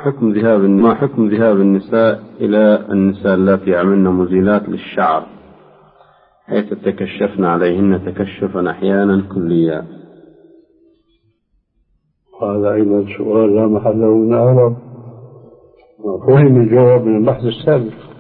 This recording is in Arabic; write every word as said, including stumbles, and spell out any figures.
حكم ذهاب ما حكم ذهاب النساء إلى النساء التي عملن مزيلات للشعر حيث تكشفن عليهن تكشفا أحيانا كليا؟ هذا أيضا سؤال لا محل له من الإعراب، فهم الجواب من البحث السابق.